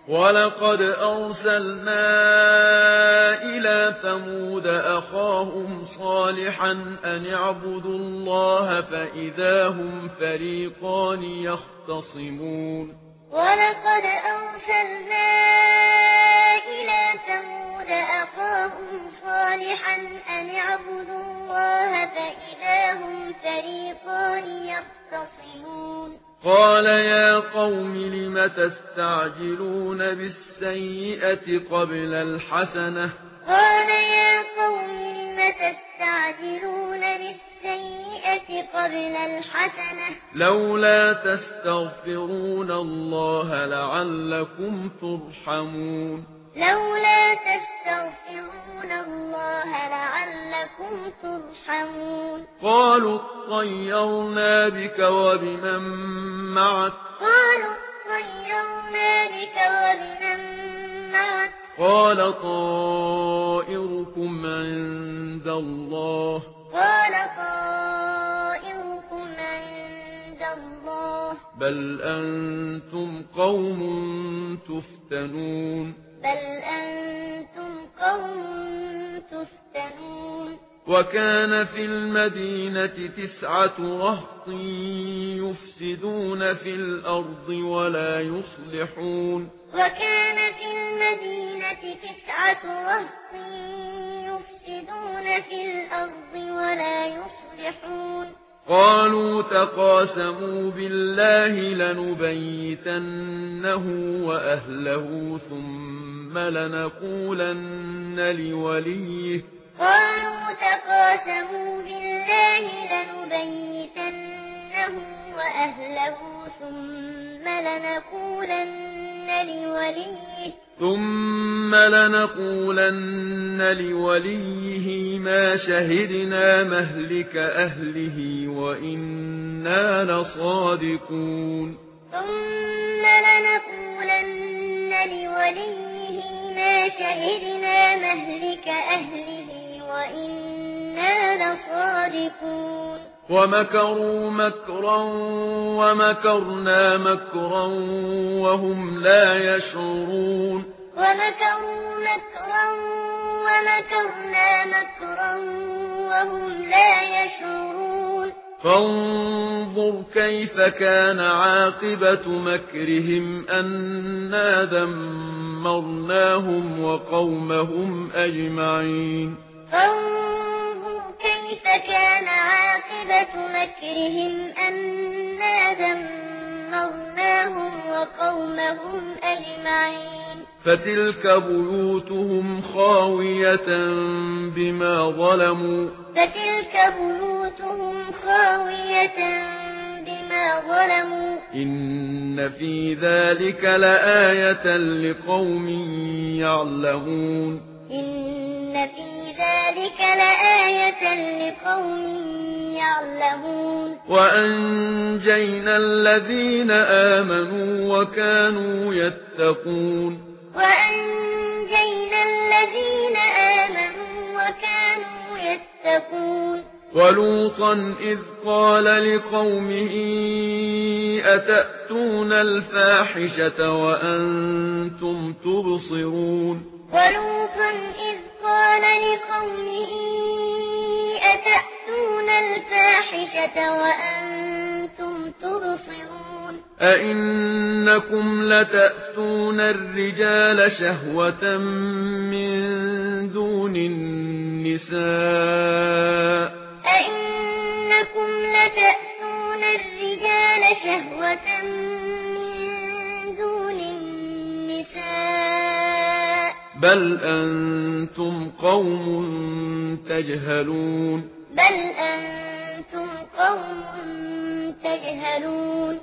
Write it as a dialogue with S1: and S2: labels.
S1: ولقد أرسلنا إلى ثمود أخاهم صالحا أن اعبدوا الله فإذا هم فريقان يختصمون
S2: ولقد أرسلنا إلى ثمود أخاهم صالحا أن اعبدوا الله فإذا هم فريقان يختصمون
S1: قال يا قوم لم تستعجلون بالسيئة قبل الحسنة
S2: قال يا قوم لم تستعجلون بالسيئة قبل الحسنة
S1: لولا تستغفرون الله لعلكم ترحمون
S2: لولا تستغفرون الله لعلكم ترحمون
S1: قالوا اطيرنا بك وبمن معك قال طائركم عند الله بل أنتم قوم تفتنون وكان في المدينة 9 رهط يفسدون في الأرض ولا يصلحون
S2: وكان في المدينة 9 رهط يفسدون في الأرض ولا يصلحون
S1: قالوا تقاسموا بالله لنبيتنه وأهله ثم لنقولن لوليه
S2: قالوا تقاسموا بالله لنبيتنه وأهله ثم لنقولن لوليه ما شهدنا مهلك أهله وإنا لصادقون ثم لنقولن لوليه ما شهدنا مهلك أهله وإنا لصادقون
S1: ومكروا مكرا ومكرنا مكرا وهم لا يشعرون
S2: ومكروا مكرا ومكرنا مكرا وهم لا يشعرون
S1: فانظر كيف كان عاقبة مكرهم أنا دمرناهم وقومهم أجمعين
S2: فانظر كيف كان عاقبة مكرهم أنا دمرناهم وقومهم أجمعين
S1: فتلك بيوتهم خاوية بما ظلموا إن في ذلك لآية لقوم يعلمون وأنجينا الذين آمنوا وكانوا يتقون ولوطا إذ قال لقومه أتأتون الفاحشة وأنتم تبصرون أئنكم لتأتون الرجال شهوة من دون النساء بل أنتم قوم تجهلون